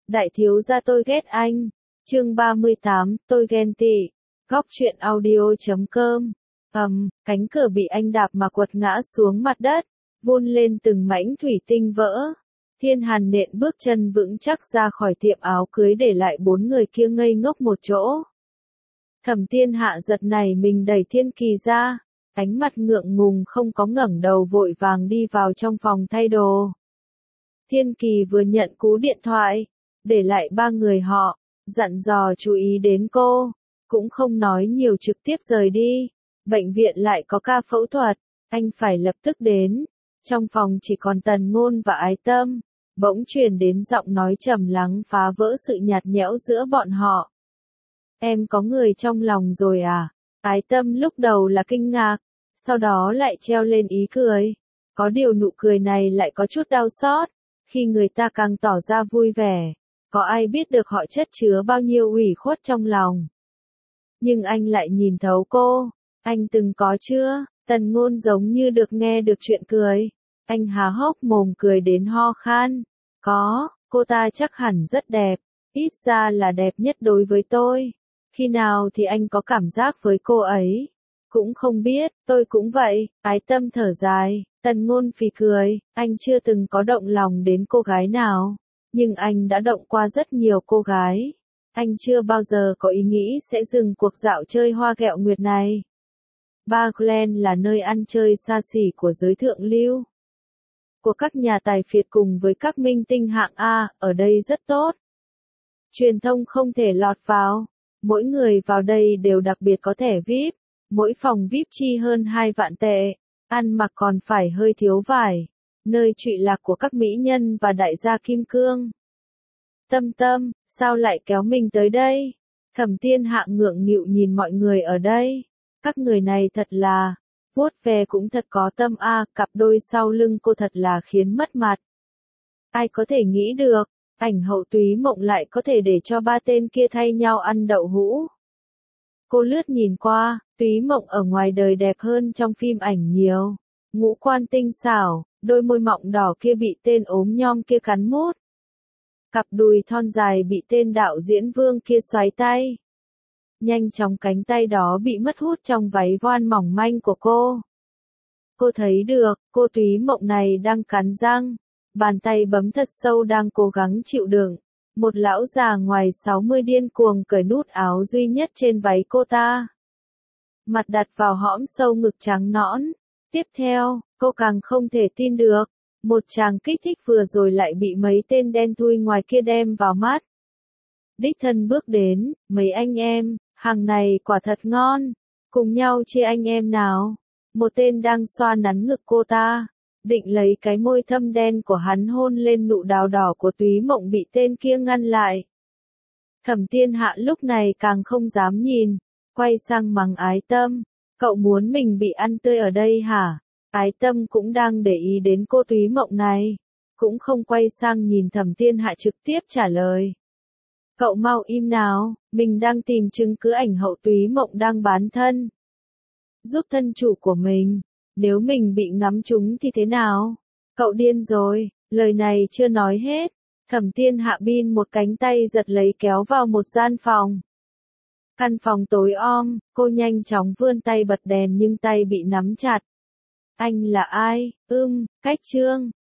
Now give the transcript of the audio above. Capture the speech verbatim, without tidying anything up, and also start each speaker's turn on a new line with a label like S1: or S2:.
S1: Đại thiếu gia tôi ghét anh. Chương ba mươi tám, tôi ghen tị. Góc truyện audio chấm com. Ầm, um, cánh cửa bị anh đạp mà quật ngã xuống mặt đất, vun lên từng mảnh thủy tinh vỡ. Thiên Hàn nện bước chân vững chắc ra khỏi tiệm áo cưới để lại bốn người kia ngây ngốc một chỗ. Thẩm Thiên Hạ giật nảy mình đẩy Thiên Kỳ ra, ánh mặt ngượng ngùng không có ngẩng đầu vội vàng đi vào trong phòng thay đồ. Thiên Kỳ vừa nhận cú điện thoại, để lại ba người họ, dặn dò chú ý đến cô, cũng không nói nhiều trực tiếp rời đi. Bệnh viện lại có ca phẫu thuật, anh phải lập tức đến. Trong phòng chỉ còn Tần Ngôn và Ái Tâm, bỗng truyền đến giọng nói trầm lắng phá vỡ sự nhạt nhẽo giữa bọn họ. Em có người trong lòng rồi à? Ái Tâm lúc đầu là kinh ngạc, sau đó lại treo lên ý cười. Có điều nụ cười này lại có chút đau xót, khi người ta càng tỏ ra vui vẻ. Có ai biết được họ chất chứa bao nhiêu ủy khuất trong lòng. Nhưng anh lại nhìn thấu cô. Anh từng có chưa? Tần Ngôn giống như được nghe được chuyện cười. Anh há hốc mồm cười đến ho khan. Có, cô ta chắc hẳn rất đẹp. Ít ra là đẹp nhất đối với tôi. Khi nào thì anh có cảm giác với cô ấy? Cũng không biết, tôi cũng vậy. Ái Tâm thở dài. Tần Ngôn phì cười. Anh chưa từng có động lòng đến cô gái nào. Nhưng anh đã động qua rất nhiều cô gái. Anh chưa bao giờ có ý nghĩ sẽ dừng cuộc dạo chơi hoa ghẹo nguyệt này. Bar Glen là nơi ăn chơi xa xỉ của giới thượng lưu. Của các nhà tài phiệt cùng với các minh tinh hạng A, ở đây rất tốt. Truyền thông không thể lọt vào. Mỗi người vào đây đều đặc biệt có thẻ vi ai pi. Mỗi phòng vi ai pi chi hơn hai vạn tệ. Ăn mặc còn phải hơi thiếu vải. Nơi trụy lạc của các mỹ nhân và đại gia kim cương. Tâm Tâm, sao lại kéo mình tới đây? Thẩm Thiên Hạ ngượng nghịu nhìn mọi người ở đây. Các người này thật là, vuốt ve cũng thật có tâm a, à, cặp đôi sau lưng cô thật là khiến mất mặt. Ai có thể nghĩ được, ảnh hậu Túy Mộng lại có thể để cho ba tên kia thay nhau ăn đậu hũ. Cô lướt nhìn qua, Túy Mộng ở ngoài đời đẹp hơn trong phim ảnh nhiều. Ngũ quan tinh xảo, đôi môi mọng đỏ kia bị tên ốm nhom kia cắn mút. Cặp đùi thon dài bị tên đạo diễn Vương kia xoáy tay. Nhanh chóng cánh tay đó bị mất hút trong váy voan mỏng manh của cô. Cô thấy được, cô Túy Mộng này đang cắn răng. Bàn tay bấm thật sâu đang cố gắng chịu đựng. Một lão già ngoài sáu mươi điên cuồng cởi nút áo duy nhất trên váy cô ta. Mặt đặt vào hõm sâu ngực trắng nõn. Tiếp theo, cô càng không thể tin được. Một chàng kích thích vừa rồi lại bị mấy tên đen thui ngoài kia đem vào mắt. Đích thân bước đến, mấy anh em, hàng này quả thật ngon. Cùng nhau chia anh em nào. Một tên đang xoa nắn ngực cô ta. Định lấy cái môi thâm đen của hắn hôn lên nụ đào đỏ của Túy Mộng bị tên kia ngăn lại. Thẩm Thiên Hạ lúc này càng không dám nhìn. Quay sang mắng Ái Tâm. Cậu muốn mình bị ăn tươi ở đây hả? Ái Tâm cũng đang để ý đến cô Túy Mộng này. Cũng không quay sang nhìn Thẩm Thiên Hạ trực tiếp trả lời. Cậu mau im nào, mình đang tìm chứng cứ ảnh hậu Túy Mộng đang bán thân. Giúp thân chủ của mình, nếu mình bị ngắm trúng thì thế nào? Cậu điên rồi, lời này chưa nói hết. Thẩm Thiên Hạ bin một cánh tay giật lấy kéo vào một gian phòng. Căn phòng tối om, cô nhanh chóng vươn tay bật đèn nhưng tay bị nắm chặt. Anh là ai? Ưm, Cách Trương.